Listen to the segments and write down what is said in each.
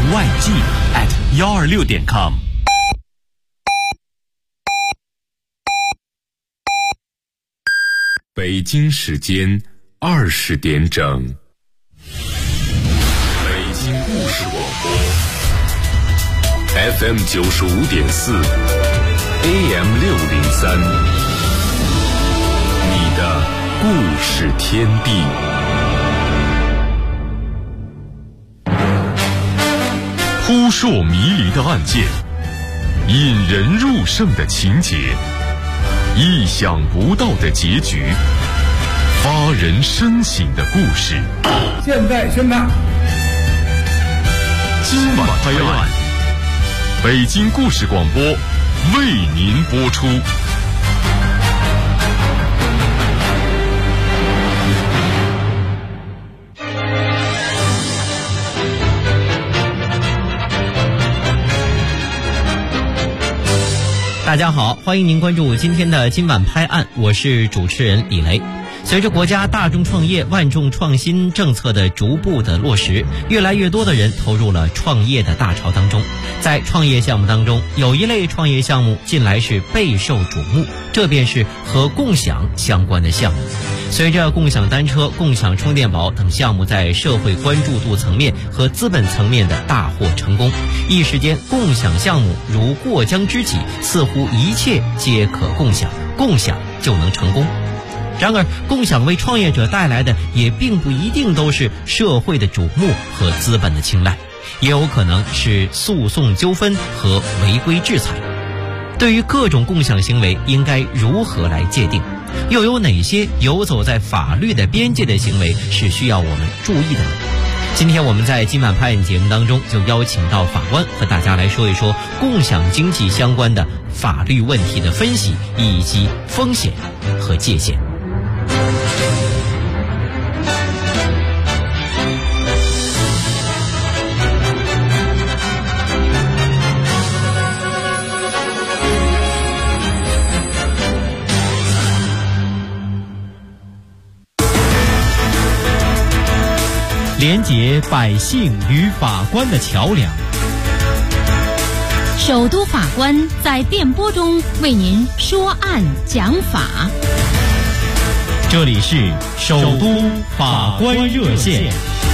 YG@126.com。 北京时间20点整。北京故事广播 FM 95.4 AM 603，你的故事天地。扑朔迷离的案件，引人入胜的情节，意想不到的结局，发人深省的故事。 现在宣判， 今晚拍案，北京故事广播为您播出。 大家好，欢迎您关注今天的今晚拍案，我是主持人李雷。随着国家大众创业万众创新政策的逐步的落实，越来越多的人投入了创业的大潮当中。在创业项目当中，有一类创业项目近来是备受瞩目，这便是和共享相关的项目。随着共享单车、共享充电宝等项目在社会关注度层面和资本层面的大获成功，一时间共享项目如过江之鲫，似乎一切皆可共享，共享就能成功。然而，共享为创业者带来的也并不一定都是社会的瞩目和资本的青睐，也有可能是诉讼纠纷和违规制裁。对于各种共享行为，应该如何来界定？又有哪些游走在法律的边界的行为是需要我们注意的呢？今天我们在今晚拍案节目当中就邀请到法官和大家来说一说共享经济相关的法律问题的分析以及风险和界限。连结百姓与法官的桥梁， 首都法官在电波中为您说案讲法。 这里是首都法官热线。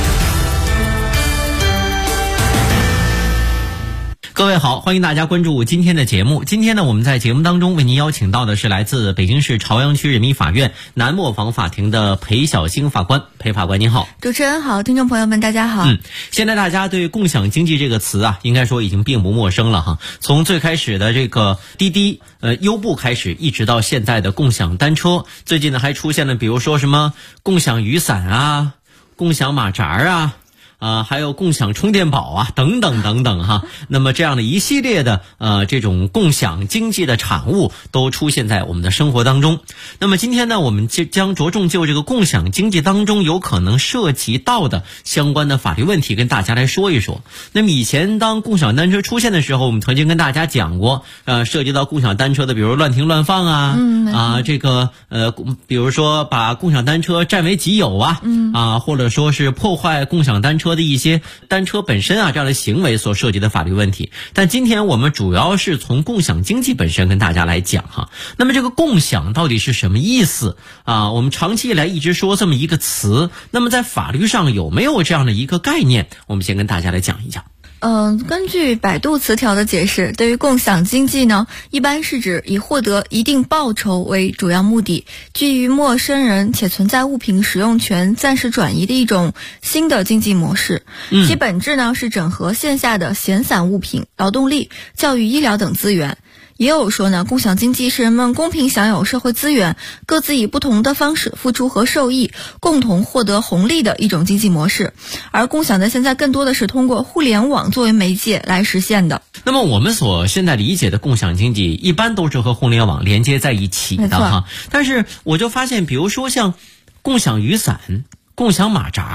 各位好，欢迎大家关注今天的节目。今天呢，我们在节目当中为您邀请到的是来自北京市朝阳区人民法院南磨坊法庭的裴小星法官。裴法官您好。 主持人好，听众朋友们大家好。 现在大家对共享经济这个词啊，应该说已经并不陌生了哈。从最开始的这个滴滴优步开始，一直到现在的共享单车，最近呢还出现了比如说什么共享雨伞啊、共享马扎啊，还有共享充电宝啊，等等等等哈。那么这样的一系列的这种共享经济的产物都出现在我们的生活当中。那么今天呢，我们将着重就这个共享经济当中有可能涉及到的相关的法律问题跟大家来说一说。那么以前当共享单车出现的时候，我们曾经跟大家讲过，涉及到共享单车的，比如乱停乱放啊，这个比如说把共享单车占为己有啊，或者说是破坏共享单车的一些单车本身啊这样的行为所涉及的法律问题。但今天我们主要是从共享经济本身跟大家来讲哈。那么这个共享到底是什么意思啊？我们长期以来一直说这么一个词，那么在法律上有没有这样的一个概念？我们先跟大家来讲一讲。 根据百度词条的解释，对于共享经济呢，一般是指以获得一定报酬为主要目的，基于陌生人且存在物品使用权暂时转移的一种新的经济模式。其本质呢是整合线下的闲散物品、劳动力、教育、医疗等资源。也有说呢，共享经济是人们公平享有社会资源，各自以不同的方式付出和受益，共同获得红利的一种经济模式。而共享呢，现在更多的是通过互联网作为媒介来实现的。 那么我们所现在理解的共享经济，一般都是和互联网连接在一起的哈。但是我就发现，比如说像共享雨伞、共享马扎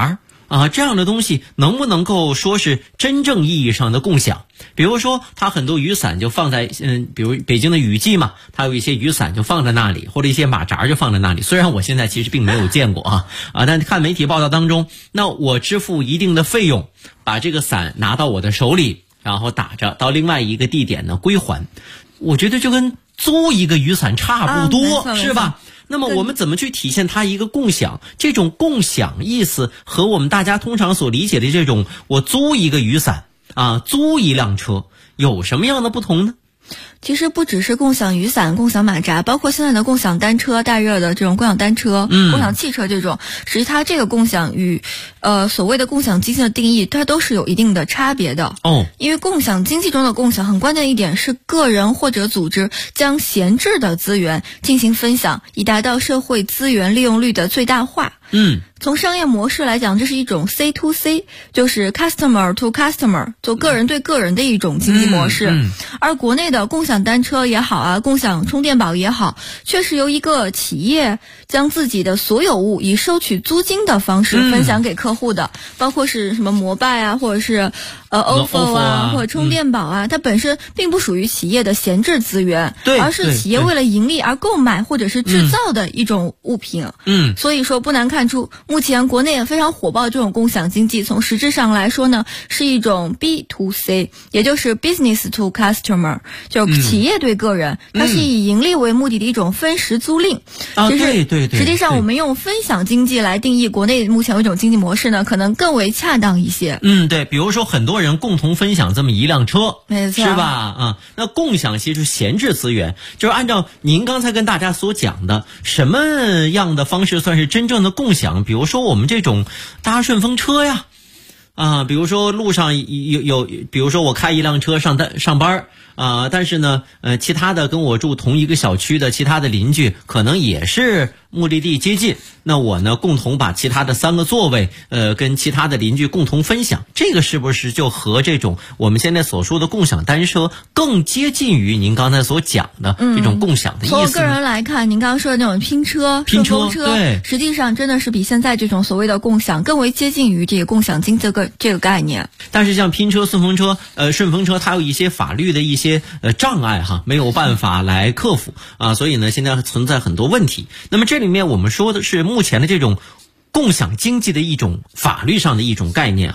这样的东西能不能够说是真正意义上的共享？比如说它很多雨伞就放在比如北京的雨季嘛，它有一些雨伞就放在那里，或者一些马扎就放在那里。虽然我现在其实并没有见过但看媒体报道当中，那我支付一定的费用，把这个伞拿到我的手里，然后打着到另外一个地点呢归还。我觉得就跟租一个雨伞差不多，是吧？那么我们怎么去体现它一个共享？这种共享意思和我们大家通常所理解的这种我租一个雨伞租一辆车有什么样的不同呢？ 其实不只是共享雨伞、共享马扎，包括现在的共享单车，大热的这种共享单车、共享汽车这种，实际它这个共享与所谓的共享经济的定义，它都是有一定的差别的。因为共享经济中的共享很关键一点是个人或者组织将闲置的资源进行分享，以达到社会资源利用率的最大化。从商业模式来讲，这是一种 C to C， 就是 customer to customer， 就个人对个人的一种经济模式。而国内的共享单车也好共享充电宝也好，却是由一个企业将自己的所有物以收取租金的方式分享给客户的，包括是什么摩拜或者是ofo 或者充电宝它本身并不属于企业的闲置资源，而是企业为了盈利而购买或者是制造的一种物品。所以说不难看出，目前国内也非常火爆这种共享经济，从实质上来说呢，是一种 B to C， 也就是 business to customer， 就企业对个人，它是以盈利为目的的一种分时租赁。 对， 实际上我们用分享经济来定义国内目前有一种经济模式呢，可能更为恰当一些。 对，比如说很多人共同分享这么一辆车， 没错， 是吧？那共享其实闲置资源，就是按照您刚才跟大家所讲的，什么样的方式算是真正的共享？比如说我们这种搭顺风车呀，比如说路上有，比如说我开一辆车上班但是呢，其他的跟我住同一个小区的其他的邻居可能也是目的地接近，那我呢共同把其他的3个座位跟其他的邻居共同分享，这个是不是就和这种我们现在所说的共享单车更接近于您刚才所讲的这种共享的意思呢？ 从个人来看，您刚刚说的那种拼车、顺风车，对，实际上真的是比现在这种所谓的共享更为接近于这个共享经济这个概念。 但是像拼车、顺风车、顺风车，它有一些法律的一些障碍没有办法来克服所以呢现在存在很多问题。那么这里面我们说的是目前的这种共享经济的一种法律上的一种概念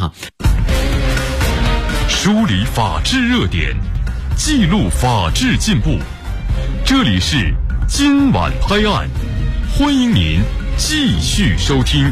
梳理法治热点，记录法治进步，这里是今晚拍案，欢迎您继续收听。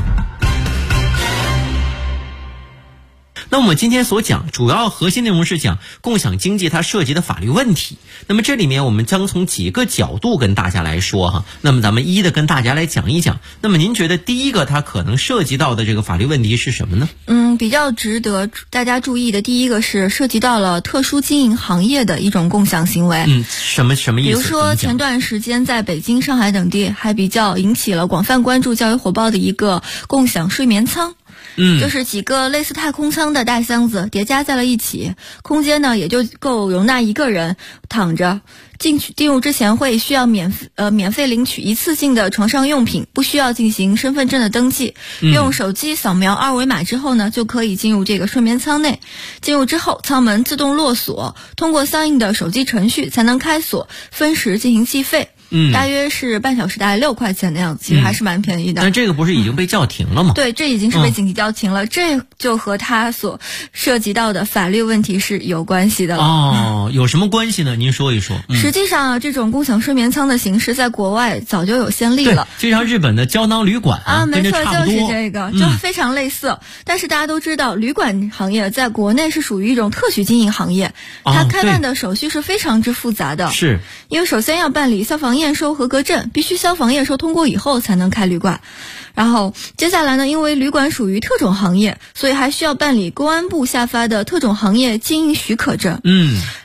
那我们今天所讲主要核心内容是讲共享经济它涉及的法律问题，那么这里面我们将从几个角度跟大家来说那么咱们一一的跟大家来讲一讲。那么您觉得第一个它可能涉及到的这个法律问题是什么呢？ 比较值得大家注意的第一个是涉及到了特殊经营行业的一种共享行为。 什么意思？ 比如说前段时间在北京、上海等地还比较引起了广泛关注、较为火爆的一个共享睡眠舱。就是几个类似太空舱的大箱子叠加在了一起，空间呢也就够容纳一个人躺着。进入之前会需要免费领取一次性的床上用品，不需要进行身份证的登记，用手机扫描2维码之后呢，就可以进入这个睡眠舱内。进入之后，舱门自动落锁，通过相应的手机程序才能开锁，分时进行计费。大约是半小时大概6块钱的样子，其实还是蛮便宜的。 但这个不是已经被叫停了吗？ 对，这已经是被紧急叫停了，这就和他所涉及到的法律问题是有关系的了。 有什么关系呢？您说一说。 实际上这种共享睡眠舱的形式在国外早就有先例了， 就像日本的胶囊旅馆没错，就是这个，就非常类似。但是大家都知道，旅馆行业在国内是属于一种特许经营行业，它开办的手续是非常之复杂的。 是因为首先要办理消防验收合格证，必须消防验收通过以后才能开旅馆。然后接下来呢，因为旅馆属于特种行业，所以还需要办理公安部下发的特种行业经营许可证。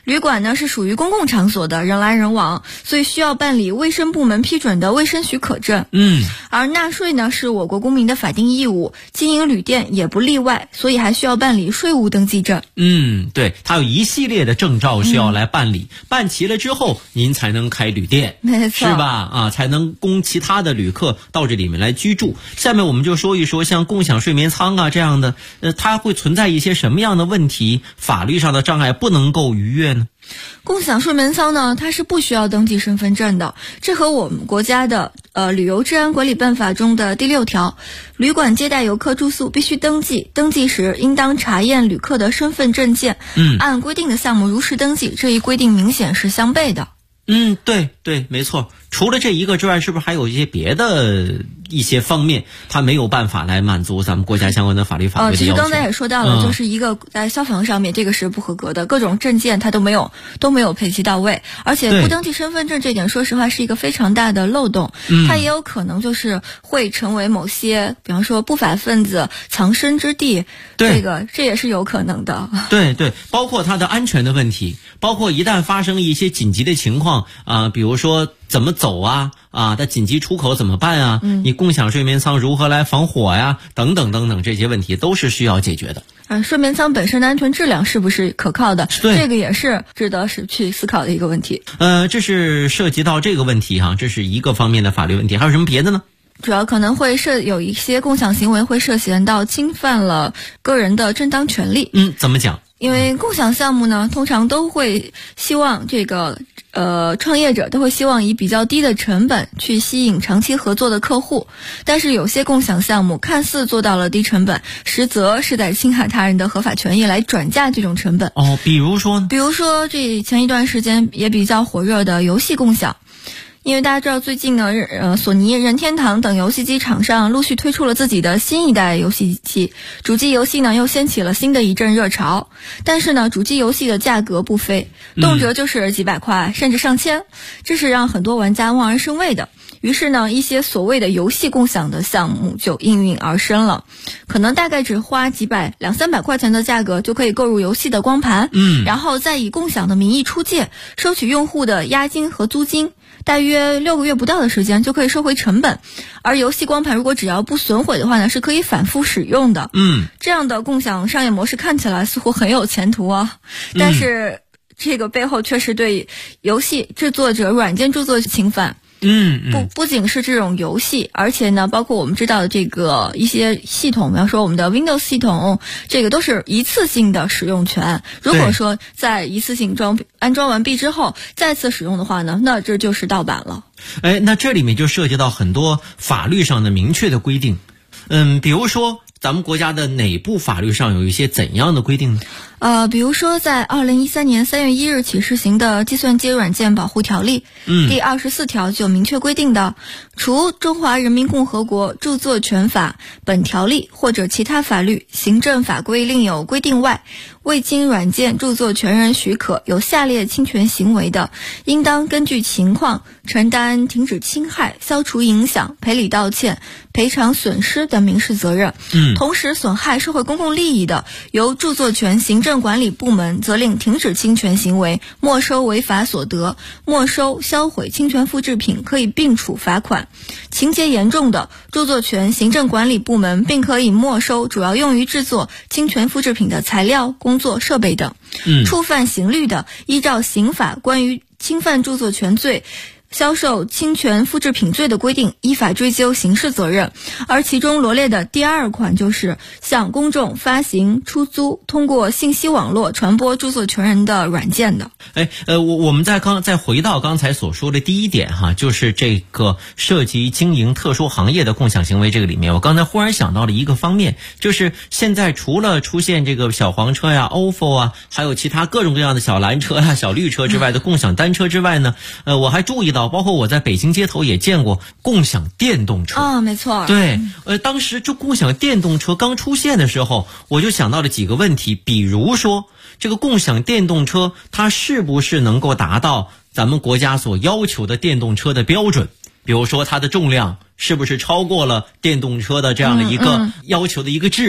旅馆呢是属于公共场所的，人来人往，所以需要办理卫生部门批准的卫生许可证。而纳税呢是我国公民的法定义务，经营旅店也不例外，所以还需要办理税务登记证。 对，它有一系列的证照需要来办理，办齐了之后您才能开旅店， 没错， 是吧？才能供其他的旅客到这里面来居住。下面我们就说一说像共享睡眠舱啊这样的，它会存在一些什么样的问题，法律上的障碍不能够逾越呢？ 共享睡眠舱呢，它是不需要登记身份证的，这和我们国家的旅游治安管理办法中的第6条，旅馆接待游客住宿必须登记，登记时应当查验旅客的身份证件，按规定的项目如实登记，这一规定明显是相悖的。 对，没错。除了这一个之外，是不是还有一些别的一些方面，它没有办法来满足咱们国家相关的法律法规的要求？ 其实刚才也说到了，就是一个在消防上面，这个是不合格的，各种证件它都没有配齐到位，而且不登记身份证这点，说实话是一个非常大的漏洞，它也有可能就是会成为某些，比方说不法分子藏身之地，这也是有可能的。 对，包括它的安全的问题，包括一旦发生一些紧急的情况比如说怎么走的紧急出口怎么办啊？你共享睡眠舱如何来防火呀？等等这些问题都是需要解决的。 睡眠舱本身的安全质量是不是可靠的？这个也是值得去思考的一个问题。 这是涉及到这个问题这是一个方面的法律问题，还有什么别的呢？ 主要可能会有一些共享行为会涉嫌到侵犯了个人的正当权利。 怎么讲？ 因为共享项目呢，通常都会希望这个创业者都会希望以比较低的成本去吸引长期合作的客户，但是有些共享项目看似做到了低成本，实则是在侵害他人的合法权益来转嫁这种成本。 比如说这前一段时间也比较火热的游戏共享。因为大家知道最近呢，索尼、任天堂等游戏机厂商陆续推出了自己的新一代游戏机，主机游戏呢又掀起了新的一阵热潮。但是呢，主机游戏的价格不菲，动辄就是几百块甚至上千，这是让很多玩家望而生畏的。于是呢，一些所谓的游戏共享的项目就应运而生了，可能大概只花几百200-300块钱的价格就可以购入游戏的光盘，然后再以共享的名义出借，收取用户的押金和租金，大约6个月不到的时间就可以收回成本。而游戏光盘如果只要不损毁的话呢，是可以反复使用的。这样的共享商业模式看起来似乎很有前途但是这个背后确实对游戏制作者、软件制作者侵犯。不仅是这种游戏，而且呢，包括我们知道的这个一些系统，比方说我们的 Windows 系统，这个都是一次性的使用权。如果说在一次性安装完毕之后再次使用的话呢，那这就是盗版了。 那这里面就涉及到很多法律上的明确的规定。比如说咱们国家的哪部法律上有一些怎样的规定呢？ 比如说在2013年3月1日起施行的《计算机软件保护条例》第24条就明确规定的，除中华人民共和国著作权法、本条例或者其他法律、行政法规另有规定外，未经软件著作权人许可有下列侵权行为的，应当根据情况承担停止侵害、消除影响、赔礼道歉、赔偿损失的民事责任。同时损害社会公共利益的，由著作权行政管理部门责令停止侵权行为，没收违法所得，没收销毁侵权复制品，可以并处罚款。情节严重的，著作权行政管理部门并可以没收主要用于制作侵权复制品的材料、工作设备等。触犯刑律的，依照刑法关于侵犯著作权罪、销售侵权复制品罪的规定，依法追究刑事责任。而其中罗列的第2款就是向公众发行、出租、通过信息网络传播著作权人的软件的。 我们再回到刚才所说的第一点就是这个涉及经营特殊行业的共享行为，这个里面我刚才忽然想到了一个方面，就是现在除了出现这个小黄车呀、ofo还有其他各种各样的小蓝车呀、小绿车之外的共享单车之外呢，我还注意到包括我在北京街头也见过共享电动车。 没错。 对，当时就共享电动车刚出现的时候，我就想到了几个问题，比如说这个共享电动车它是不是能够达到咱们国家所要求的电动车的标准，比如说它的重量是不是超过了电动车的这样的一个要求的一个质量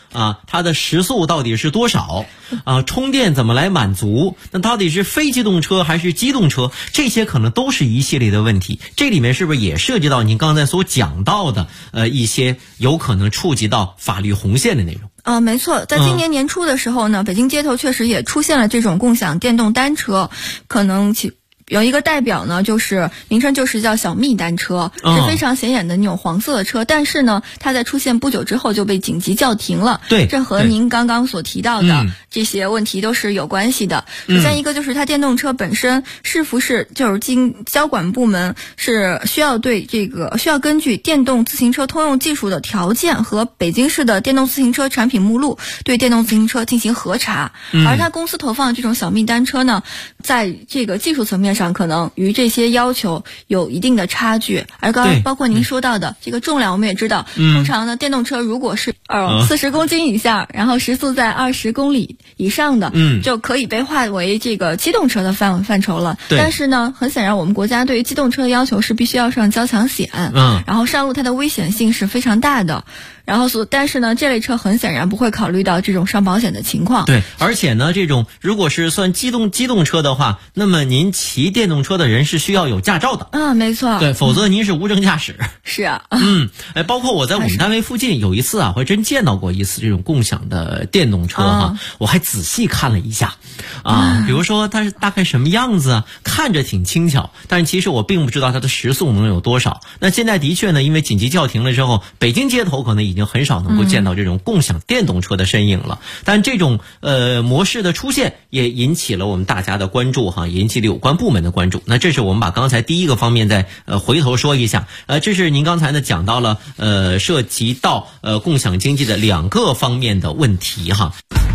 啊，它的时速到底是多少啊？充电怎么来满足？那到底是非机动车还是机动车？这些可能都是一系列的问题。这里面是不是也涉及到您刚才所讲到的一些有可能触及到法律红线的内容？ 没错，在今年年初的时候呢，北京街头确实也出现了这种共享电动单车，可能有一个代表呢，就是名称就是叫小蜜单车，是非常显眼的那种黄色的车，但是呢，它在出现不久之后就被紧急叫停了。 对， 这和您刚刚所提到的这些问题都是有关系的。首先一个就是它电动车本身是不是就是经交管部门是需要根据电动自行车通用技术的条件和北京市的电动自行车产品目录对电动自行车进行核查，而它公司投放的这种小蜜单车呢，在这个技术层面上可能与这些要求有一定的差距，而包括您说到的这个重量，我们也知道，通常呢电动车如果是40公斤以下，然后时速在20公里以上的，就可以被划为这个机动车的范畴了。但是呢，很显然我们国家对于机动车的要求是必须要上交强险，然后上路它的危险性是非常大的。但是呢，这类车很显然不会考虑到这种上保险的情况。 对，而且呢，这种如果是算机动车的话，那么您骑电动车的人是需要有驾照的。 没错。 对，否则您是无证驾驶。 是啊。 包括我在我们单位附近有一次啊，我还真见到过一次这种共享的电动车哈，我还仔细看了一下比如说它是大概什么样子啊，看着挺轻巧，但是其实我并不知道它的时速能有多少。那现在的确呢，因为紧急叫停了之后，北京街头可能已经很少能够见到这种共享电动车的身影了。但这种模式的出现也引起了我们大家的关注哈，引起了有关部门的关注。那这是我们把刚才第一个方面再回头说一下。这是您刚才呢讲到了涉及到共享经济的2个方面的问题哈。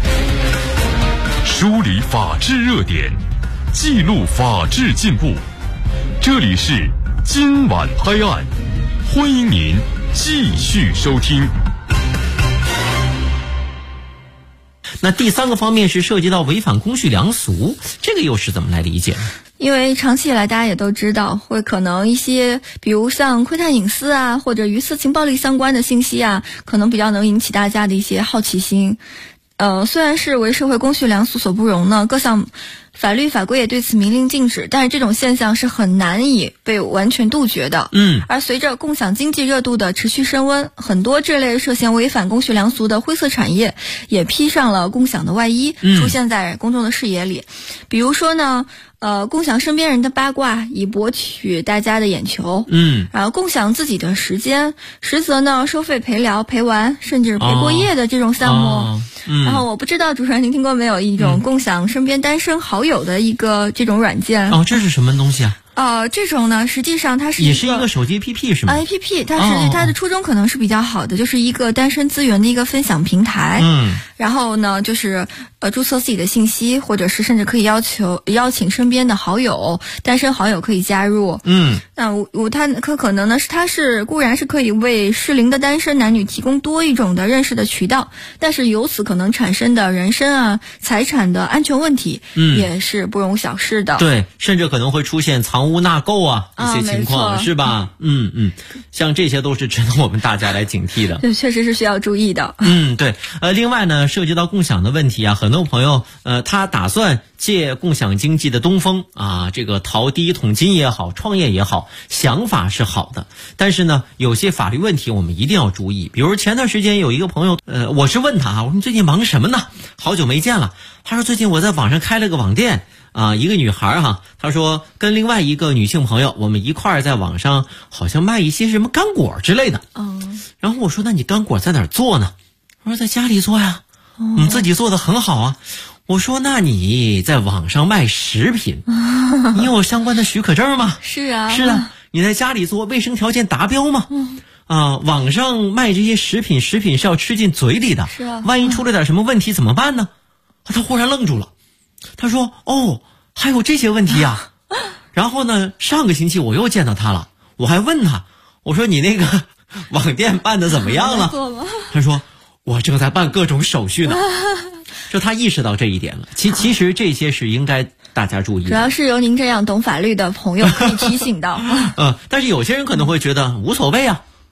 梳理法治热点，记录法治进步。这里是今晚拍案，欢迎您继续收听。 那第3个方面是涉及到违反公序良俗，这个又是怎么来理解呢？ 因为长期以来大家也都知道，会可能一些比如像窥探隐私啊，或者与色情暴力相关的信息啊，可能比较能引起大家的一些好奇心。虽然是为社会公序良俗所不容呢，各项法律法规也对此明令禁止，但是这种现象是很难以被完全杜绝的。而随着共享经济热度的持续升温，很多这类涉嫌违反公序良俗的灰色产业也披上了共享的外衣，出现在公众的视野里。比如说呢，共享身边人的八卦以博取大家的眼球，然后共享自己的时间，实则呢收费陪聊、陪玩，甚至陪过夜的这种项目。然后我不知道主持人您听过没有一种共享身边单身好友的一个这种软件？ 这是什么东西啊？ 这种呢，实际上它是也是一个手机 APP 是吗 ？APP， 它的初衷可能是比较好的，就是一个单身资源的一个分享平台。然后呢，就是注册自己的信息，或者是甚至可以邀请身边的好友，单身好友可以加入。那它可能呢它是固然是可以为适龄的单身男女提供多一种的认识的渠道，但是由此可能产生的人身啊、财产的安全问题，也是不容小视的。 对，甚至可能会出现藏污纳垢一些情况，是吧？像这些都是值得我们大家来警惕的。 这确实是需要注意的。 对。另外呢，涉及到共享的问题啊，很多朋友他打算借共享经济的东风啊，这个淘第一桶金也好，创业也好，想法是好的，但是呢，有些法律问题我们一定要注意。比如前段时间有一个朋友，我是问他我说你最近忙什么呢？好久没见了。他说最近我在网上开了个网店一个女孩她说跟另外一个女性朋友，我们一块儿在网上好像卖一些什么干果之类的。然后我说那你干果在哪儿做呢？他说在家里做呀。自己做的很好啊。我说那你在网上卖食品，你有相关的许可证吗？ 是啊。 是的。你在家里做，卫生条件达标吗？网上卖这些食品是要吃进嘴里的。 是啊。 万一出了点什么问题怎么办呢？他忽然愣住了。他说还有这些问题啊。然后呢，上个星期我又见到他了，我还问他，我说你那个网店办的怎么样了？他说我正在办各种手续呢。就他意识到这一点了。其实这些是应该大家注意的， 主要是由您这样懂法律的朋友可以提醒到。 但是有些人可能会觉得无所谓啊。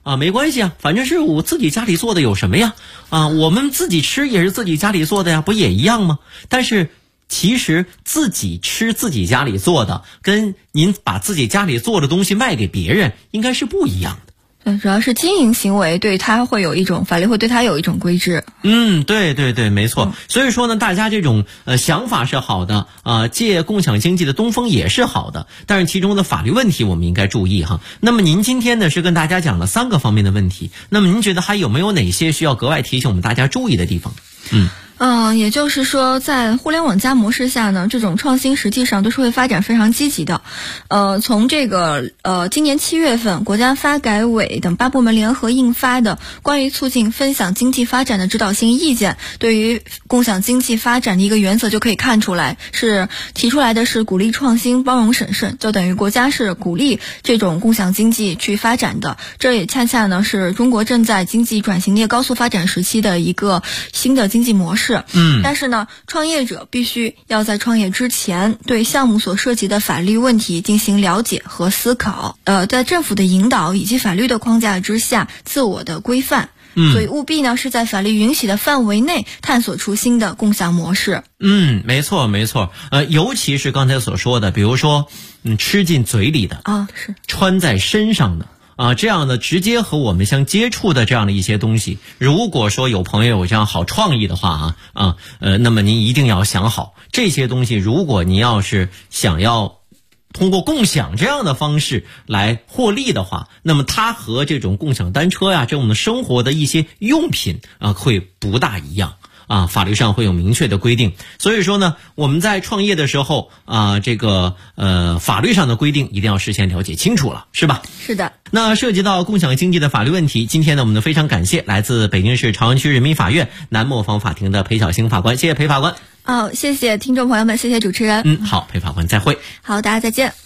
没关系啊，反正是我自己家里做的，有什么呀？我们自己吃也是自己家里做的呀，不也一样吗？但是其实自己吃自己家里做的，跟您把自己家里做的东西卖给别人，应该是不一样的。 主要是经营行为对他会有一种法律会对他有一种规制。 对，没错。所以说呢，大家这种想法是好的借共享经济的东风也是好的，但是其中的法律问题我们应该注意哈。那么您今天呢是跟大家讲了3个方面的问题，那么您觉得还有没有哪些需要格外提醒我们大家注意的地方？ 也就是说，在互联网加模式下呢，这种创新实际上都是会发展非常积极的。从这个今年7月份，国家发改委等8部门联合印发的关于促进分享经济发展的指导性意见，对于共享经济发展的一个原则就可以看出来，是提出来的是鼓励创新、包容审慎，就等于国家是鼓励这种共享经济去发展的。这也恰恰呢是中国正在经济转型业高速发展时期的一个新的经济模式。但是呢，创业者必须要在创业之前对项目所涉及的法律问题进行了解和思考，在政府的引导以及法律的框架之下自我的规范。所以务必呢是在法律允许的范围内探索出新的共享模式。 没错。尤其是刚才所说的，比如说吃进嘴里的是穿在身上的这样的直接和我们相接触的这样的一些东西，如果说有朋友有这样好创意的话那么您一定要想好，这些东西如果您要是想要通过共享这样的方式来获利的话，那么它和这种共享单车呀，这种生活的一些用品会不大一样。法律上会有明确的规定，所以说呢，我们在创业的时候这个法律上的规定一定要事先了解清楚了，是吧？ 是的。 那涉及到共享经济的法律问题，今天呢，我们非常感谢来自北京市朝阳区人民法院南磨坊法庭的裴晓星法官，谢谢裴法官。 谢谢听众朋友们，谢谢主持人。 好，裴法官再会。 好，大家再见。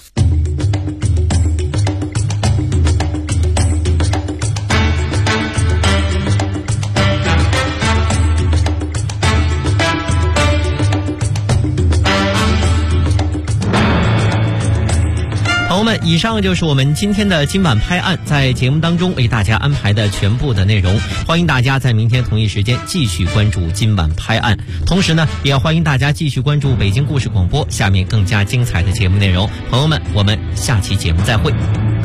朋友们，以上就是我们今天的今晚拍案在节目当中为大家安排的全部的内容，欢迎大家在明天同一时间继续关注今晚拍案，同时呢也欢迎大家继续关注北京故事广播下面更加精彩的节目内容。朋友们，我们下期节目再会。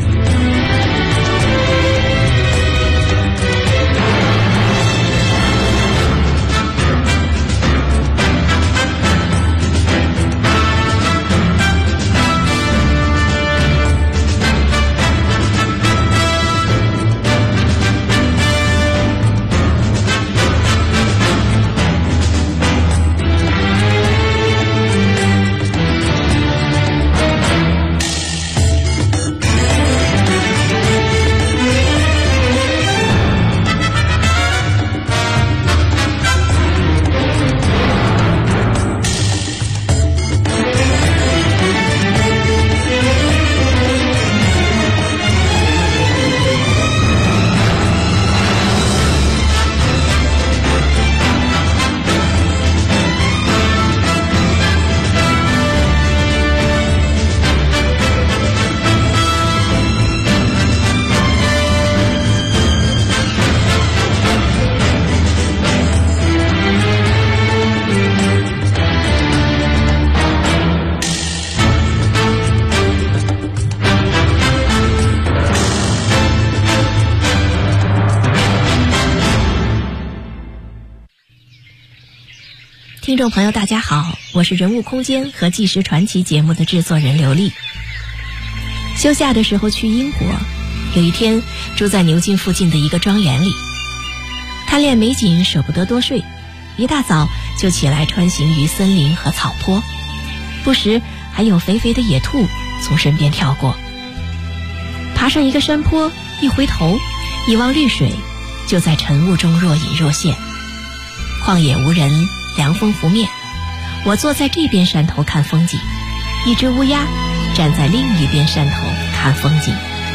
听众朋友大家好，我是人物空间和纪实传奇节目的制作人刘丽。休假的时候去英国，有一天住在牛津附近的一个庄园里，贪恋美景舍不得多睡，一大早就起来穿行于森林和草坡，不时还有肥肥的野兔从身边跳过。爬上一个山坡，一回头一望绿水，就在晨雾中若隐若现。旷野无人，凉风拂面，我坐在这边山头看风景，一只乌鸦站在另一边山头看风景。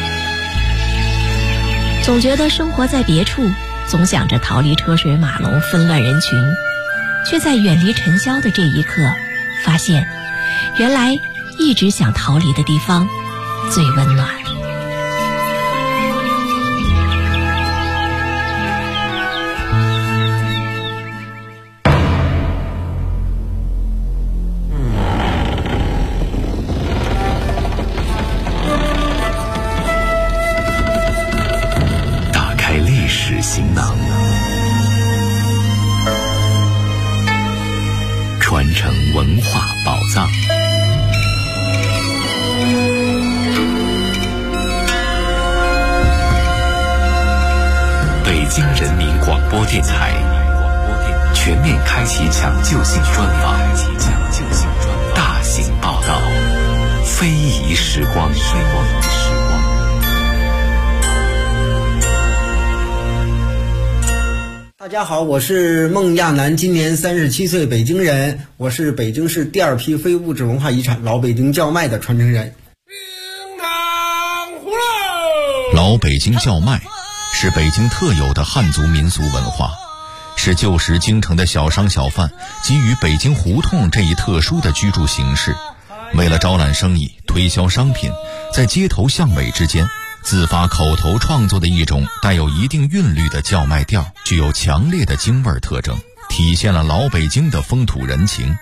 总觉得生活在别处，总想着逃离车水马龙纷乱人群，却在远离尘嚣的这一刻发现，原来一直想逃离的地方最温暖。 文化宝藏。北京人民广播电台全面开启抢救性专访，大型报道，非遗时光。 大家好，我是孟亚楠，今年37岁，北京人。我是北京市第2批非物质文化遗产老北京叫卖的传承人。 老北京叫卖是北京特有的汉族民俗文化，是旧时京城的小商小贩基于北京胡同这一特殊的居住形式，为了招揽生意、推销商品，在街头巷尾之间自发口头创作的一种带有一定韵律的叫卖调，具有强烈的京味特征，体现了老北京的风土人情。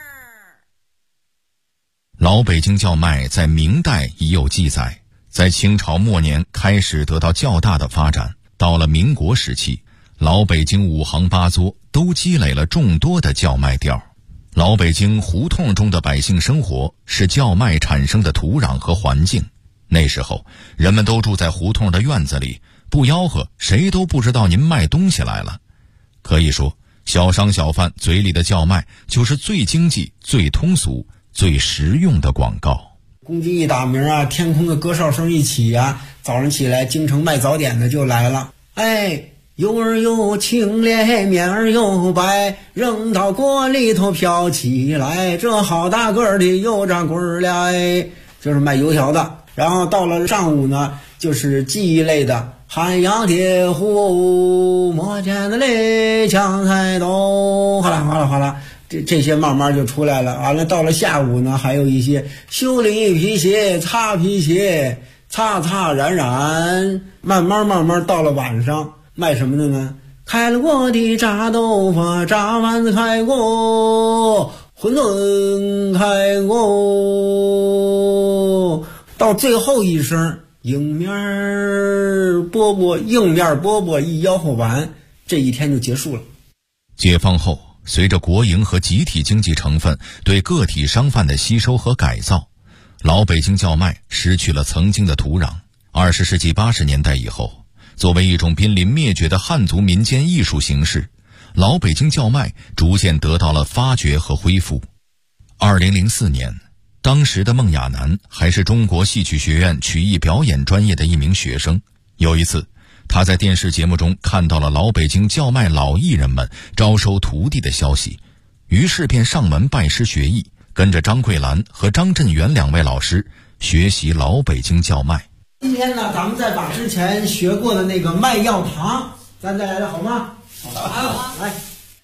老北京叫卖在明代已有记载，在清朝末年开始得到较大的发展，到了民国时期，老北京5行8作都积累了众多的叫卖调。老北京胡同中的百姓生活是叫卖产生的土壤和环境。那时候人们都住在胡同的院子里，不吆喝谁都不知道您卖东西来了。可以说小商小贩嘴里的叫卖就是最经济、最通俗、最实用的广告。 公鸡一打鸣啊，天空的歌哨声一起啊，早上起来京城卖早点的就来了。哎，油儿又清咧，面儿又白，扔到锅里头飘起来，这好大个的油炸棍儿了，哎，就是卖油条的。然后到了上午呢，就是技艺类的，汉阳铁壶磨尖子嘞，抢菜刀，哗啦哗啦哗啦，这些慢慢就出来了。完了到了下午呢，还有一些修理皮鞋、擦皮鞋、擦擦染染，慢慢到了晚上卖什么的呢？开了锅的炸豆腐、炸丸子开锅、馄饨开锅，到最后一声硬面饽饽一吆喝完，这一天就结束了。 解放后，随着国营和集体经济成分对个体商贩的吸收和改造，老北京叫卖失去了曾经的土壤。20世纪80年代以后，作为一种濒临灭绝的汉族民间艺术形式，老北京叫卖逐渐得到了发掘和恢复。2004年，当时的孟亚楠还是中国戏曲学院曲艺表演专业的一名学生。有一次，他在电视节目中看到了老北京叫卖老艺人们招收徒弟的消息，于是便上门拜师学艺，跟着张桂兰和张振元2位老师学习老北京叫卖。 今天呢，咱们再把之前学过的那个卖药堂咱再来了，好吗？好，来。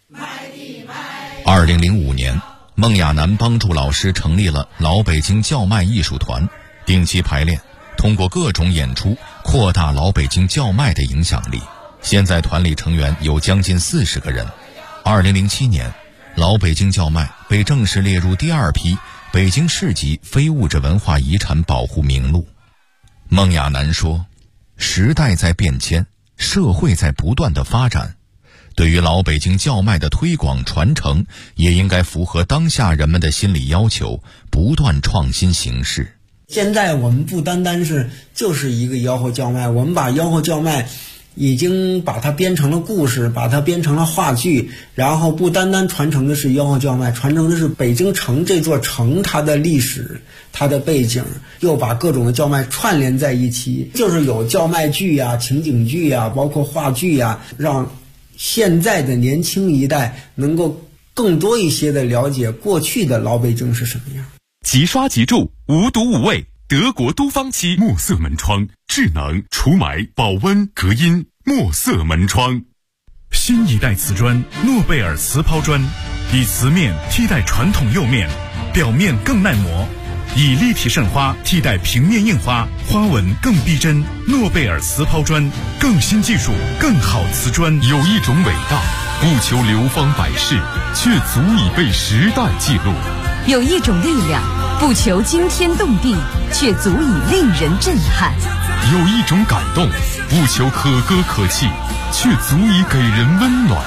2005年，孟亚楠帮助老师成立了老北京叫卖艺术团，定期排练，通过各种演出扩大老北京叫卖的影响力。现在团里成员有将近40个人。2007年，老北京叫卖被正式列入第2批北京市级非物质文化遗产保护名录。孟亚楠说，时代在变迁，社会在不断的发展，对于老北京叫卖的推广传承，也应该符合当下人们的心理要求，不断创新形式。 现在我们不单单是就是一个吆喝叫卖，我们把吆喝叫卖已经把它编成了故事，把它编成了话剧，然后不单单传承的是吆喝叫卖，传承的是北京城这座城它的历史、它的背景，又把各种的叫卖串联在一起，就是有叫卖剧啊、情景剧啊，包括话剧啊，让现在的年轻一代能够更多一些的了解过去的老北京是什么样。 即刷即住，无毒无味，德国都芳漆墨色门窗，智能除霾、保温、隔音，墨色门窗。新一代瓷砖诺贝尔瓷抛砖，以瓷面替代传统釉面，表面更耐磨，以立体渗花替代平面印花，花纹更逼真。诺贝尔瓷抛砖，更新技术，更好瓷砖。有一种伟大，不求流芳百世，却足以被时代记录。 有一种力量，不求惊天动地，却足以令人震撼。 有一种感动，不求可歌可泣，却足以给人温暖。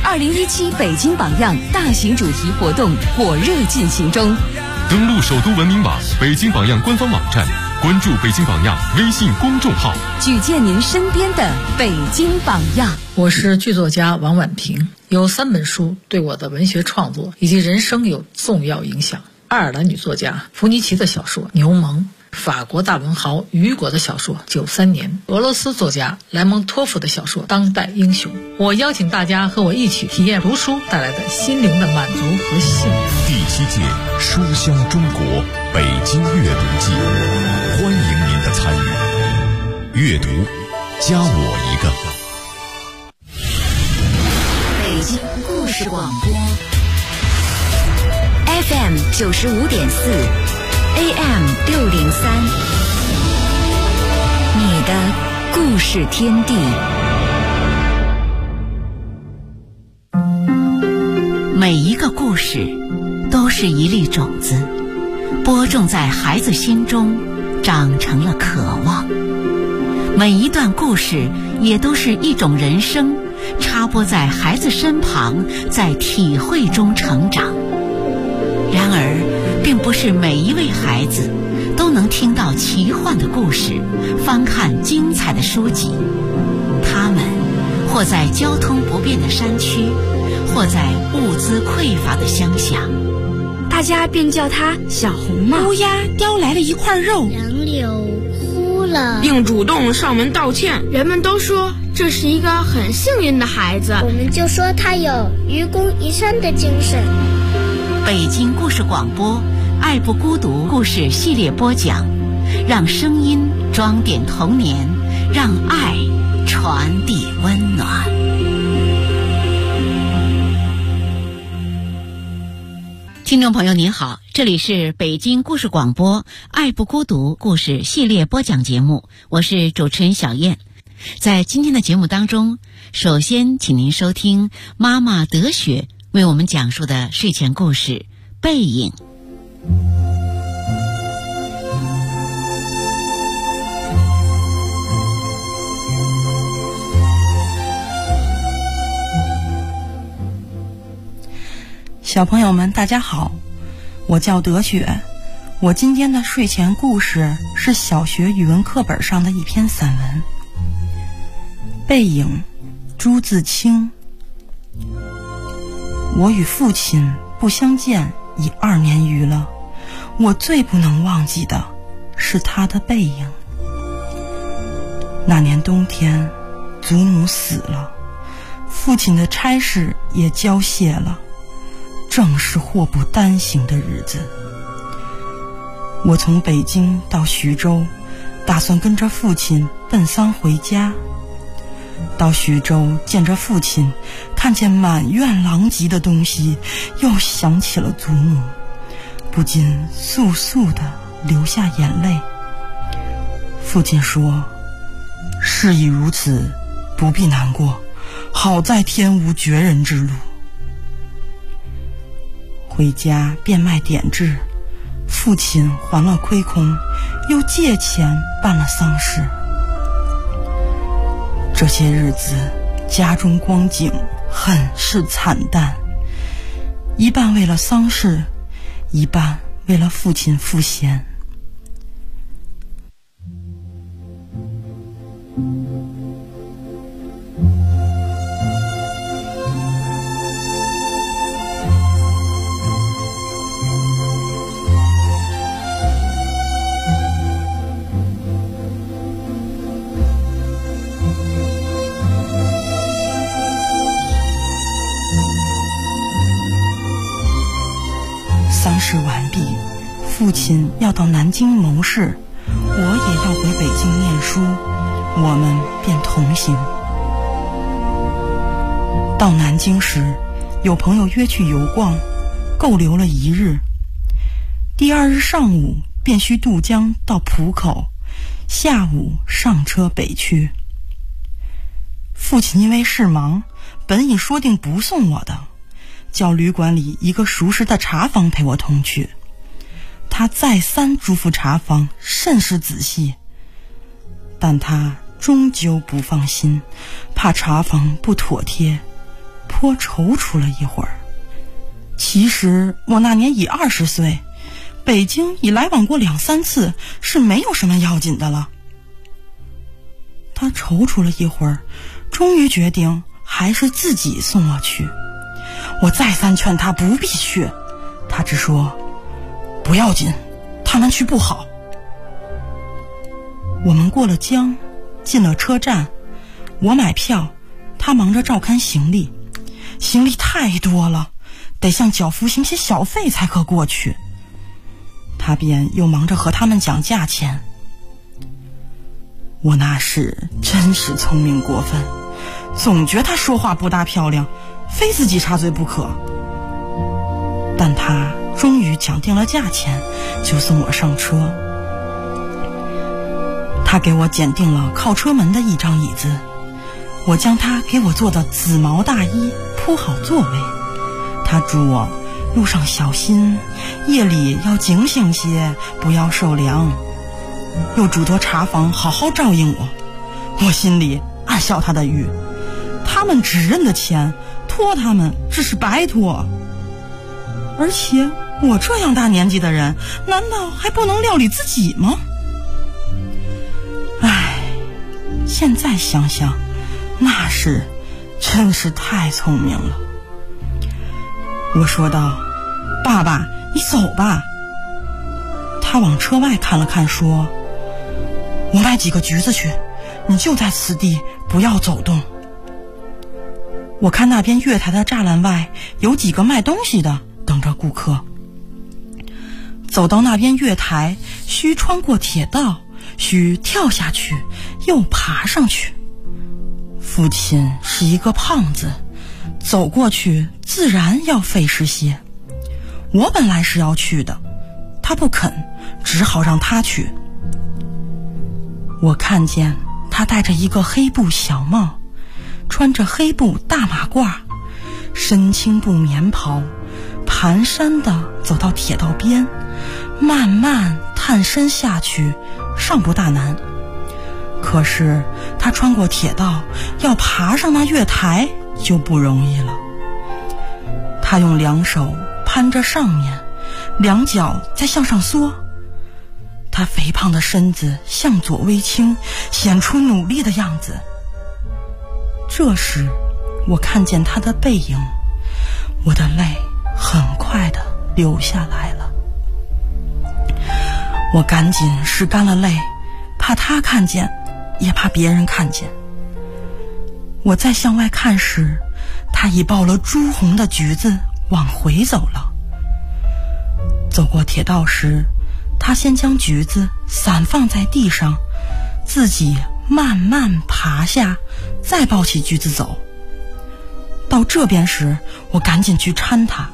2017北京榜样大型主题活动火热进行中。 登录首都文明网、北京榜样官方网站，关注北京榜样微信公众号， 举荐您身边的北京榜样。 我是剧作家王婉平，有3本书对我的文学创作以及人生有重要影响。爱尔兰女作家弗尼奇的小说《牛虻》，法国大文豪雨果的小说《93年》，俄罗斯作家莱蒙托夫的小说《当代英雄》。我邀请大家和我一起体验读书带来的心灵的满足和幸福。 第7届书香中国北京阅读季，欢迎您的参与。阅读，加我一个。 北京故事广播 FM 95.4 AM 603，你的故事天地。 每一个故事都是一粒种子，播种在孩子心中，长成了渴望。每一段故事也都是一种人生，插播在孩子身旁，在体会中成长。然而，并不是每一位孩子都能听到奇幻的故事，翻看精彩的书籍。他们或在交通不便的山区，或在物资匮乏的乡下， 大家便叫他小红帽。 乌鸦叼来了一块肉， 杨柳哭了， 并主动上门道歉。人们都说这是一个很幸运的孩子， 我们就说他有愚公移山的精神。 北京故事广播爱不孤独故事系列播讲，让声音装点童年，让爱传递温暖。听众朋友您好，这里是北京故事广播爱不孤独故事系列播讲节目，我是主持人小燕。在今天的节目当中，首先请您收听妈妈德雪为我们讲述的睡前故事《背影》。 小朋友们大家好，我叫德雪。我今天的睡前故事是小学语文课本上的一篇散文《背影》，朱自清。我与父亲不相见已2年余了，我最不能忘记的是他的背影。那年冬天，祖母死了，父亲的差事也交卸了，正是祸不单行的日子。我从北京到徐州，打算跟着父亲奔丧回家。到徐州见着父亲，看见满院狼藉的东西，又想起了祖母，不禁簌簌地流下眼泪。父亲说：“事已如此，不必难过，好在天无绝人之路。”回家变卖点质，父亲还了亏空，又借钱办了丧事。这些日子家中光景很是惨淡，一半为了丧事，一半为了父亲赋闲。丧事完毕，父亲要到南京谋事，我也要回北京念书，我们便同行。到南京时，有朋友约去游逛，够留了1日。第2日上午便须渡江到浦口，下午上车北去。父亲因为事忙，本已说定不送我的，叫旅馆里一个熟识的茶房陪我同去。他再三嘱咐茶房甚是仔细，但他终究不放心，怕茶房不妥帖， 颇踌躇了一会儿。其实我那年已20岁，北京已来往过2、3次，是没有什么要紧的了。他踌躇了一会儿，终于决定还是自己送我去。我再三劝他不必去，他只说不要紧，他们去不好。我们过了江，进了车站，我买票，他忙着照看行李，行李太多了，得向脚夫行些小费才可过去。他便又忙着和他们讲价钱。我那时真是聪明过分，总觉他说话不大漂亮，非自己插嘴不可。但他终于讲定了价钱，就送我上车。他给我拣定了靠车门的一张椅子，我将他给我做的紫毛大衣铺好座位。他嘱我路上小心，夜里要警醒些，不要受凉，又嘱托茶房好好照应我。我心里暗笑他的语，他们只认得钱，托他们只是白托。而且我这样大年纪的人，难道还不能料理自己吗？唉，现在想想，那时真是太聪明了。我说道：爸爸，你走吧。他往车外看了看，说：我买几个橘子去，你就在此地，不要走动。我看那边月台的栅栏外有几个卖东西的等着顾客。走到那边月台，需穿过铁道，需跳下去又爬上去。父亲是一个胖子，走过去自然要费时些。我本来是要去的，他不肯，只好让他去。我看见他戴着一个黑布小帽，穿着黑布大马褂，深青布棉袍，蹒跚地走到铁道边，慢慢探身下去，尚不大难。可是他穿过铁道，要爬上那月台就不容易了。他用两手攀着上面，两脚再向上缩。他肥胖的身子向左微倾，显出努力的样子。这时我看见他的背影，我的泪很快地流下来了。我赶紧拭干了泪，怕他看见，也怕别人看见。我再向外看时，他已抱了朱红的橘子往回走了。走过铁道时，他先将橘子散放在地上，自己慢慢爬下，再抱起橘子走。到这边时，我赶紧去搀他。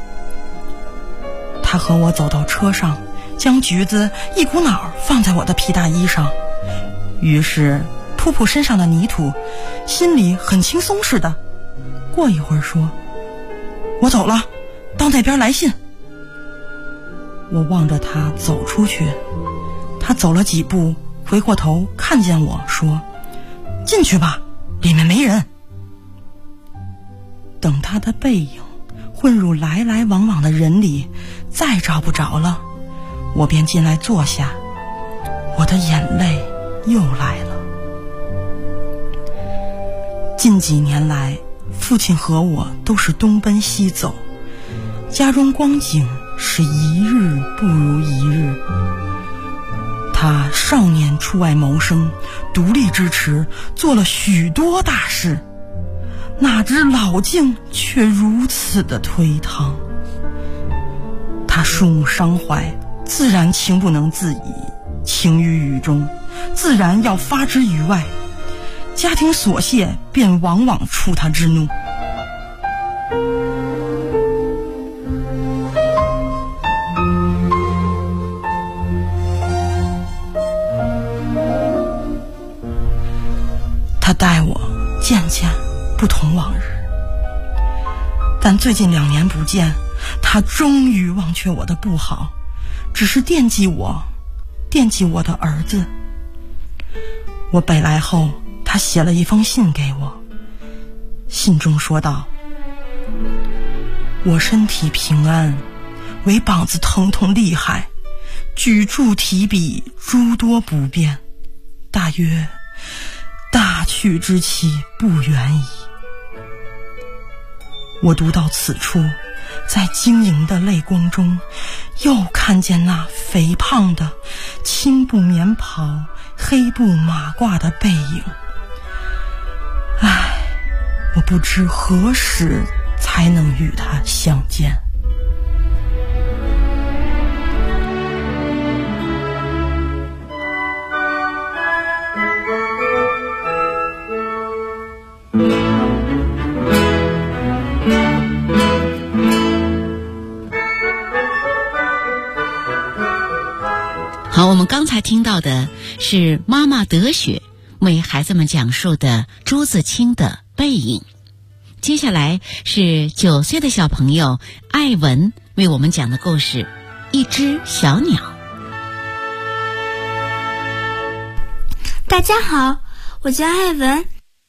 他和我走到车上，将橘子一股脑放在我的皮大衣上，于是扑扑身上的泥土，心里很轻松似的。过一会儿说：我走了，到那边来信。我望着他走出去，他走了几步，回过头看见我说：进去吧，里面没人。等他的背影混入来来往往的人里，再找不着了，我便进来坐下。我的眼泪又来了。近几年来，父亲和我都是东奔西走，家中光景是一日不如一日。他少年出外谋生，独立支持，做了许多大事，哪知老境却如此的颓唐。他树木伤怀，自然情不能自已，情于雨中，自然要发之于外，家庭琐屑便往往触他之怒。他待我渐渐不同往日，但最近2年不见，他终于忘却我的不好，只是惦记我的儿子。我北来后，他写了一封信给我，信中说道： 我身体平安，唯膀子疼痛厉害，举箸提笔诸多不便，大约大去之期不远矣。我读到此处，在晶莹的泪光中，又看见那肥胖的青布棉袍、黑布马褂的背影。唉，我不知何时才能与他相见。 好，我们刚才听到的是妈妈德雪为孩子们讲述的朱自清的背影。接下来是9岁的小朋友艾文为我们讲的故事，一只小鸟。 大家好，我叫艾文。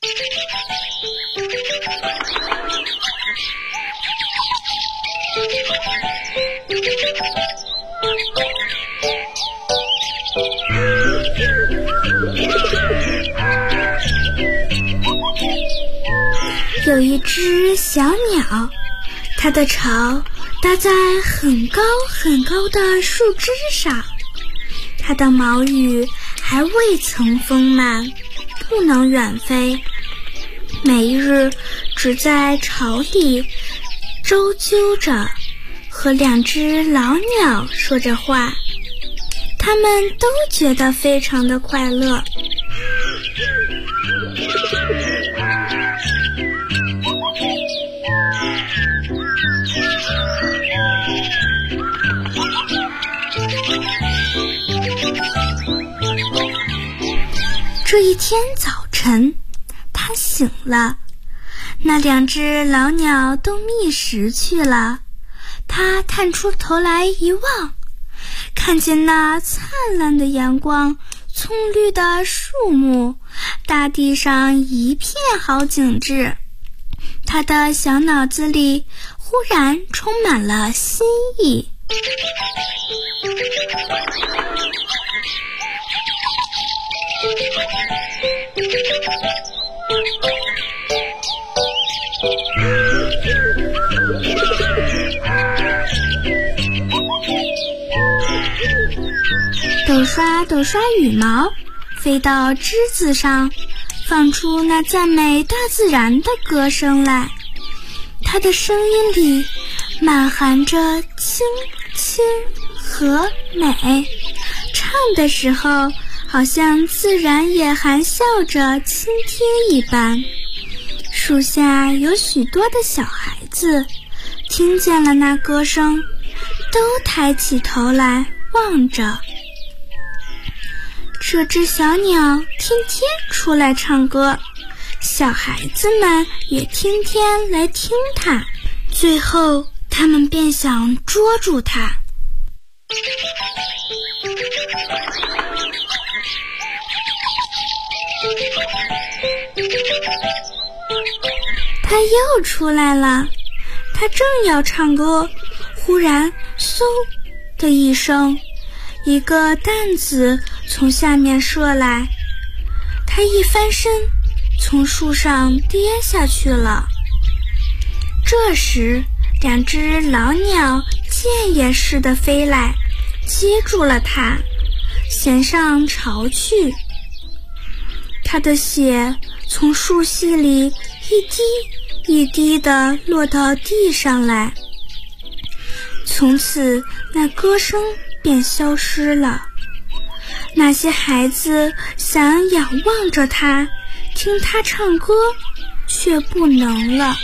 有一只小鸟，它的巢搭在很高很高的树枝上，它的毛羽还未曾丰满，不能远飞，每日只在巢里周啾着，和2只老鸟说着话，它们都觉得非常的快乐。这一天早晨，他醒了，那2只老鸟都觅食去了。他探出头来一望，看见那灿烂的阳光，葱绿的树木，大地上一片好景致。他的小脑子里忽然充满了新意。抖刷抖刷羽毛，飞到枝子上，放出那赞美大自然的歌声来。它的声音里满含着清清和美，唱的时候好像自然也含笑着倾听一般。树下有许多的小孩子听见了那歌声，都抬起头来望着。这只小鸟天天出来唱歌，小孩子们也天天来听它，最后他们便想捉住它。它又出来了，它正要唱歌，忽然嗖的一声，一个弹子从下面射来，它一翻身，从树上跌下去了。这时2只老鸟箭也似的飞来，接住了它，衔上巢去。它的血从树隙里一滴一滴地落到地上来，从此那歌声便消失了。那些孩子想仰望着它，听它唱歌，却不能了。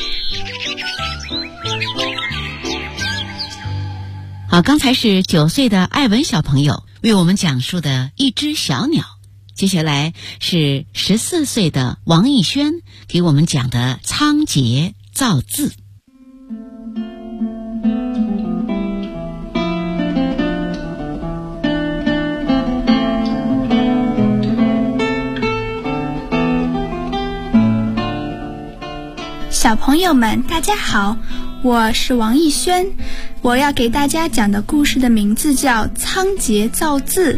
好，刚才是9岁的艾文小朋友为我们讲述的一只小鸟。接下来是14岁的王艺轩给我们讲的仓颉造字。 小朋友们大家好， 我是王艺轩，我要给大家讲的故事的名字叫《仓颉造字》。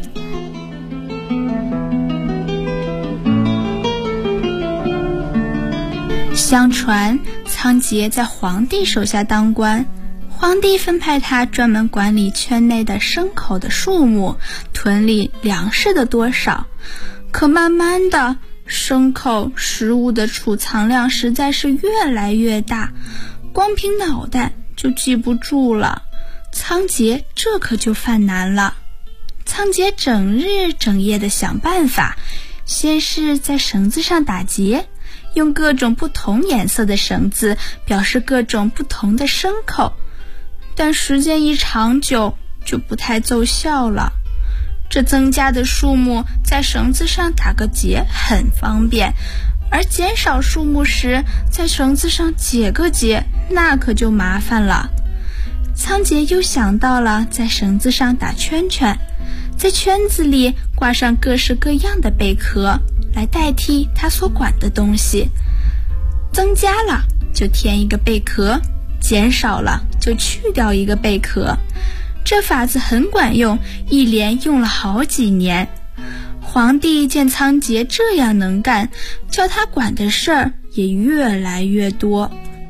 相传仓颉在皇帝手下当官，皇帝分派他专门管理圈内的牲口的数目，屯里粮食的多少。可慢慢的，牲口食物的储藏量实在是越来越大，光凭脑袋就记不住了。仓颉这可就犯难了。仓颉整日整夜的想办法，先是在绳子上打结，用各种不同颜色的绳子表示各种不同的牲口，但时间一长久就不太奏效了。这增加的数目在绳子上打个结很方便，而减少数目时在绳子上解个结，那可就麻烦了。仓颉又想到了在绳子上打圈圈，在圈子里挂上各式各样的贝壳来代替他所管的东西，增加了就添一个贝壳，减少了就去掉一个贝壳。这法子很管用，一连用了好几年。皇帝见仓颉这样能干，叫他管的事儿也越来越多。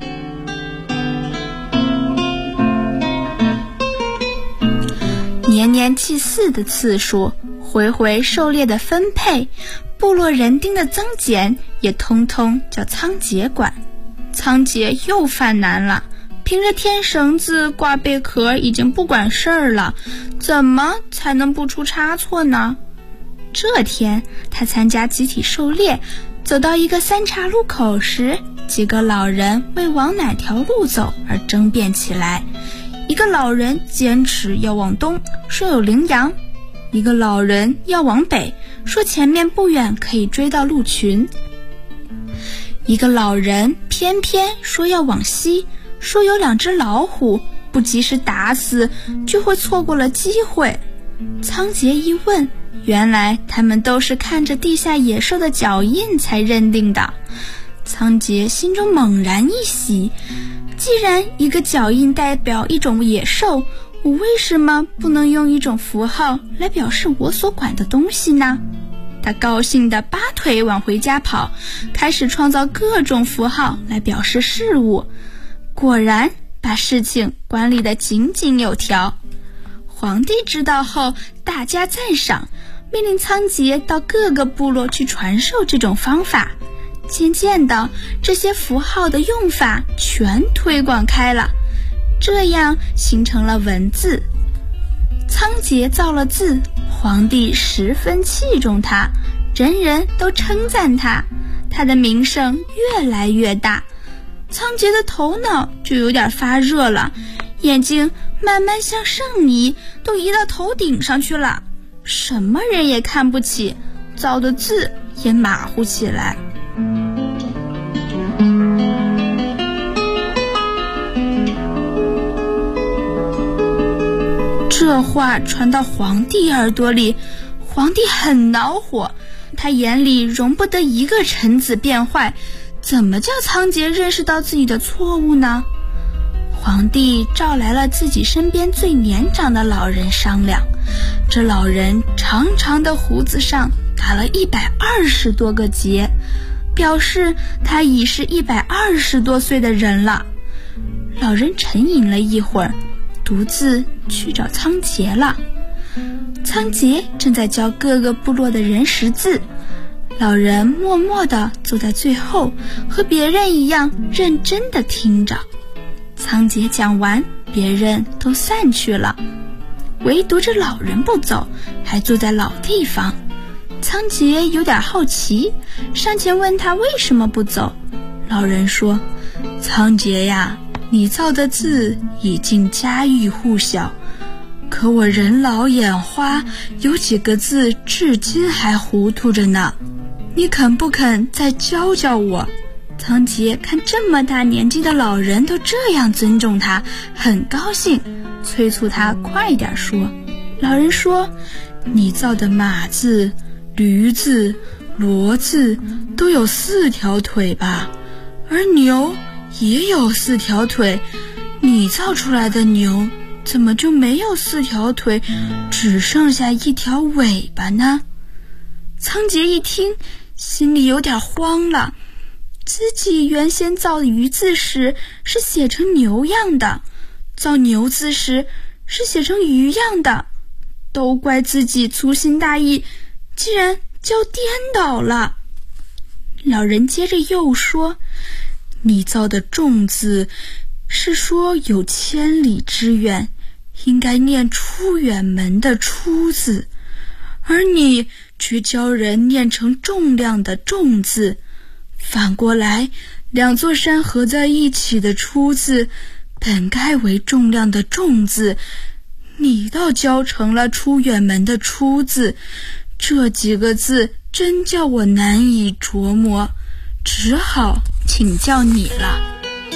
年年祭祀的次数，回回狩猎的分配，部落人丁的增减，也通通叫仓颉管。仓颉又犯难了，凭着添绳子挂贝壳已经不管事儿了，怎么才能不出差错呢？这天他参加集体狩猎，走到一个三岔路口时，几个老人为往哪条路走而争辩起来。一个老人坚持要往东，说有羚羊；一个老人要往北，说前面不远可以追到鹿群；一个老人偏偏说要往西，说有2只老虎，不及时打死就会错过了机会。仓颉一问，原来他们都是看着地下野兽的脚印才认定的。仓颉心中猛然一喜，既然一个脚印代表一种野兽，我为什么不能用一种符号来表示我所管的东西呢？他高兴地拔腿往回家跑，开始创造各种符号来表示事物。果然把事情管理得井井有条。皇帝知道后大加赞赏，命令仓颉到各个部落去传授这种方法。渐渐的，这些符号的用法全推广开了，这样形成了文字。仓颉造了字，皇帝十分器重他，人人都称赞他，他的名声越来越大。仓颉的头脑就有点发热了，眼睛慢慢向上移，都移到头顶上去了，什么人也看不起，造的字也马虎起来。这话传到皇帝耳朵里，皇帝很恼火，他眼里容不得一个臣子变坏，怎么叫仓颉认识到自己的错误呢？皇帝召来了自己身边最年长的老人商量，这老人长长的胡子上打了120多个结，表示他已是120多岁的人了。老人沉吟了一会儿，独自去找仓颉了。仓颉正在教各个部落的人识字，老人默默地坐在最后，和别人一样认真地听着。仓颉讲完，别人都散去了，唯独这老人不走，还坐在老地方。仓颉有点好奇，上前问他为什么不走。老人说：仓颉呀，你造的字已经家喻户晓，可我人老眼花，有几个字至今还糊涂着呢，你肯不肯再教教我？仓颉看这么大年纪的老人都这样尊重他，很高兴，催促他快点说。老人说：你造的马字、驴字、骡字都有4条腿吧，而牛也有4条腿，你造出来的牛怎么就没有4条腿，只剩下1条尾巴呢？仓颉一听，心里有点慌了。自己原先造鱼字时是写成牛样的，造牛字时是写成鱼样的，都怪自己粗心大意，竟然叫颠倒了。老人接着又说，你造的仲字是说有千里之远，应该念出远门的出字，而你却教人念成重量的重字。反过来，2座山合在一起的出字本该为重量的重字，你倒教成了出远门的出字。这几个字真叫我难以琢磨，只好请教你了。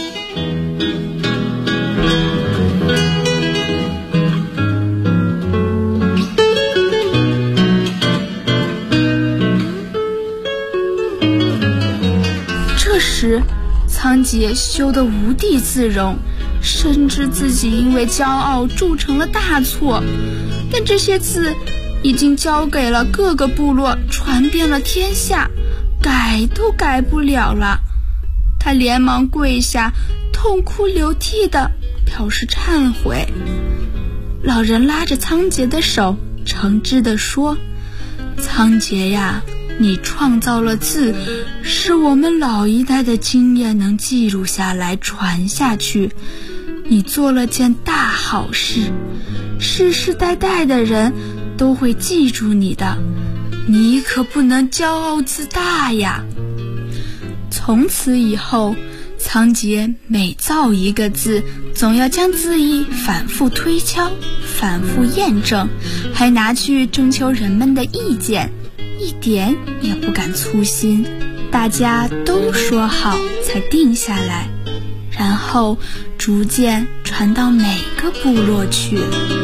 这时仓颉羞得无地自容，深知自己因为骄傲铸成了大错，但这些字已经交给了各个部落，传遍了天下，改都改不了了。他连忙跪下，痛哭流涕地表示忏悔。老人拉着仓颉的手，诚挚地说，仓颉呀，你创造了字，使我们老一代的经验能记录下来传下去，你做了件大好事，世世代代的人都会记住你的，你可不能骄傲自大呀。从此以后，仓颉每造一个字，总要将字义反复推敲，反复验证，还拿去征求人们的意见，一点也不敢粗心，大家都说好才定下来，然后逐渐传到每个部落去。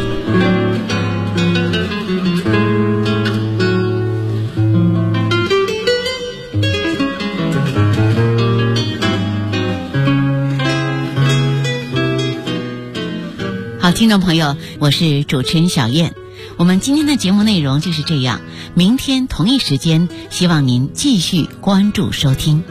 好，听众朋友，我是主持人小燕。我们今天的节目内容就是这样，明天同一时间，希望您继续关注收听。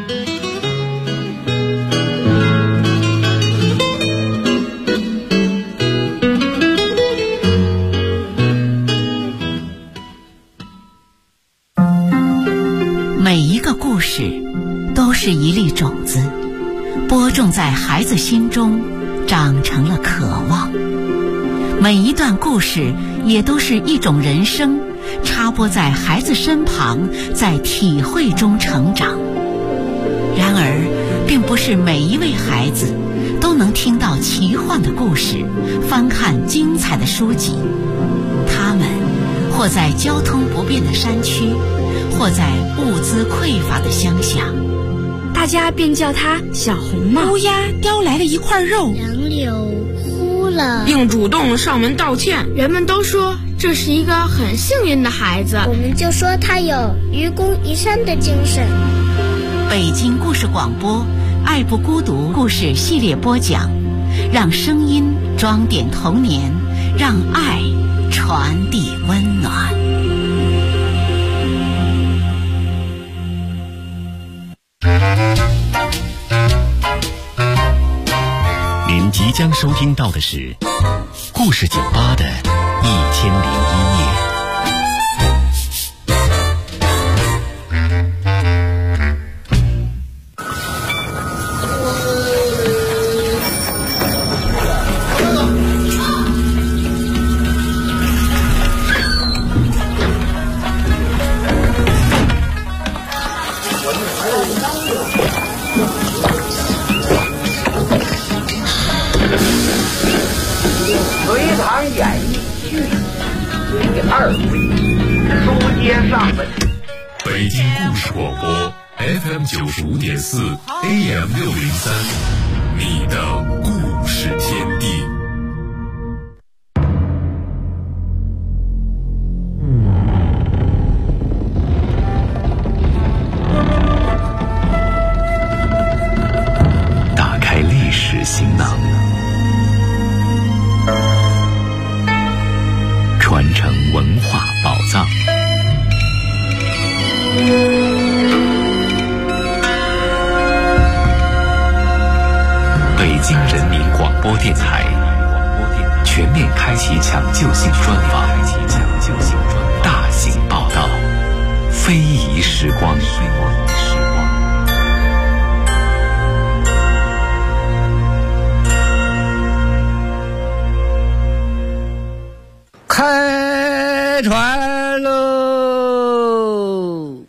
每一个故事都是一粒种子，播种在孩子心中，长成了渴望。每一段故事也都是一种人生，插播在孩子身旁，在体会中成长。然而，并不是每一位孩子都能听到奇幻的故事，翻看精彩的书籍。他们或在交通不便的山区，或在物资匮乏的乡下， 大家便叫他小红帽。 乌鸦叼来了一块肉， 杨柳哭了， 并主动上门道歉。人们都说这是一个很幸运的孩子， 我们就说他有愚公移山的精神。 北京故事广播爱不孤独故事系列播讲，让声音装点童年，让爱传递温暖。 您即将收听到的是故事酒吧的1001夜。 隋唐演义续第2回，书接上文。 北京故事广播 FM 95.4 AM 603，你的故事天地。 传承文化宝藏。北京人民广播电台全面开启抢救性专访，大型报道，非遗时光。 开船喽！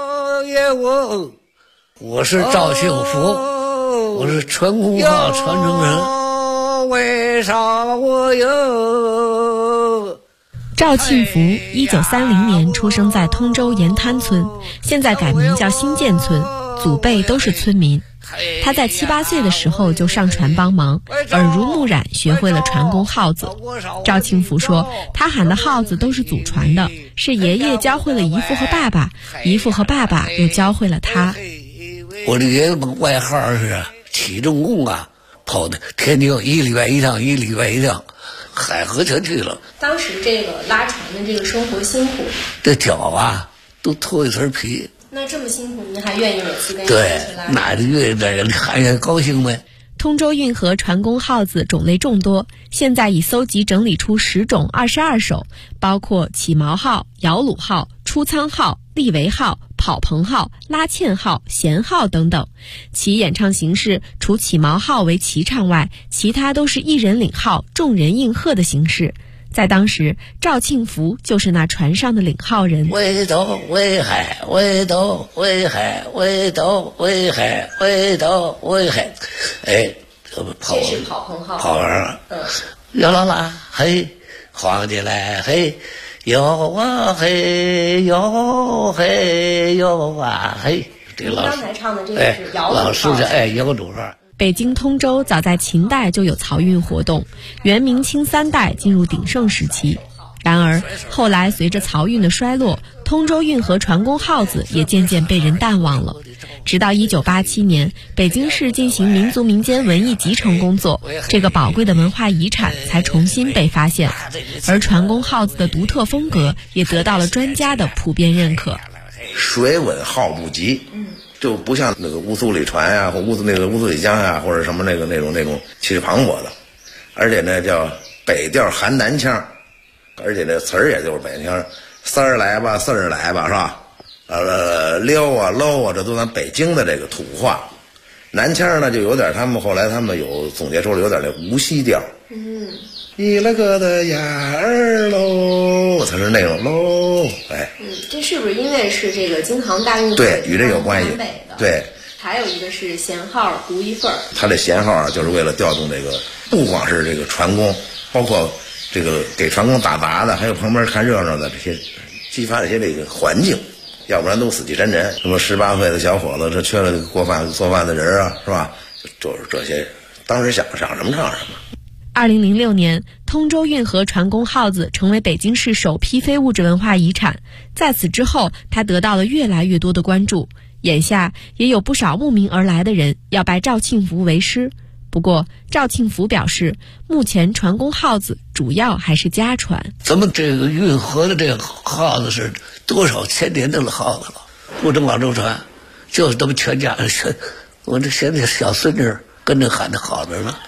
我是赵庆福，我是传功号传承人。为啥我有？ 赵庆福1930年出生在通州盐滩村，现在改名叫新建村，祖辈都是村民。他在7、8岁的时候就上船帮忙，耳濡目染学会了传功号子。赵庆福说，他喊的号子都是祖传的，是爷爷教会了姨父和爸爸，姨父和爸爸又教会了他。 我的爷爷外号是起重工啊，跑的天津1礼拜1趟，1礼拜1趟，海河全去了。 当时这个拉船的这个生活辛苦， 这脚啊都脱一层皮。 那这么辛苦，您还愿意每次跟对，那就愿意这个，还愿意高兴呗。 通州运河船工号子种类众多，现在已搜集整理出10种22首，包括起锚号、摇橹号、出舱号、立桅号、跑棚号、拉纤号、弦号等等。其演唱形式除起锚号为齐唱外，其他都是一人领号，众人应和的形式。在当时，赵庆福就是那船上的领号人。 围斗围海，围斗围海，围斗围海，围斗围海。哎，这是跑棚号。 跑完了。摇啦啦，嘿，晃起来，嘿，摇啊嘿，摇嘿，摇啊嘿。这老刚才唱的这个是摇橹号。 老师是摇橹号。 北京通州早在秦代就有漕运活动，元明清3代进入鼎盛时期。然而后来随着漕运的衰落，通州运河船工号子也渐渐被人淡忘了。直到1987年，北京市进行民族民间文艺集成工作，这个宝贵的文化遗产才重新被发现，而船工号子的独特风格也得到了专家的普遍认可。 水稳号不急，就不像那个乌苏里船啊，或乌苏里江啊，或者什么那种气势磅礴的，而且呢叫北调含南腔，而且这词儿也就是北腔，丝儿来吧，四儿来吧，是吧？溜啊搂啊，这都咱北京的这个土话。南腔呢就有点，后来他们有总结出了有点那无锡调。你那个的呀儿喽，它是那种喽，哎。 这是不是因为是这个京杭大运河？ 对，与这有关系。对。 还有一个是弦号独一份儿。 它这弦号啊，就是为了调动这个，不光是这个船工，包括这个给船工打杂的，还有旁边看热闹的这些，激发这些这个环境，要不然都死气沉沉。什么18岁的小伙子，这缺了做饭的人啊，是吧？就是这些，当时想什么唱什么。 2006年，通州运河船工号子成为北京市首批非物质文化遗产。在此之后，它得到了越来越多的关注。眼下也有不少慕名而来的人要拜赵庆福为师。不过，赵庆福表示，目前船工号子主要还是家传。 咱们这个运河的这个号子是多少千年的号子了，不登广州船，就是咱们全家我这现在小孙女跟着喊的好着呢。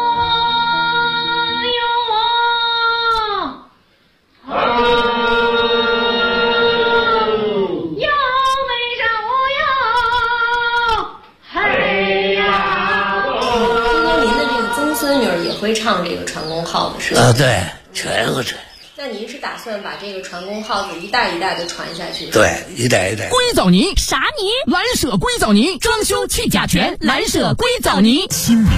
会唱这个船工号子是吧？ 对，全会唱。 那您是打算把这个船工号子一代一代的传下去？ 对，一代一代。 硅藻泥啥泥？蓝舍硅藻泥，装修去甲醛，蓝舍硅藻泥。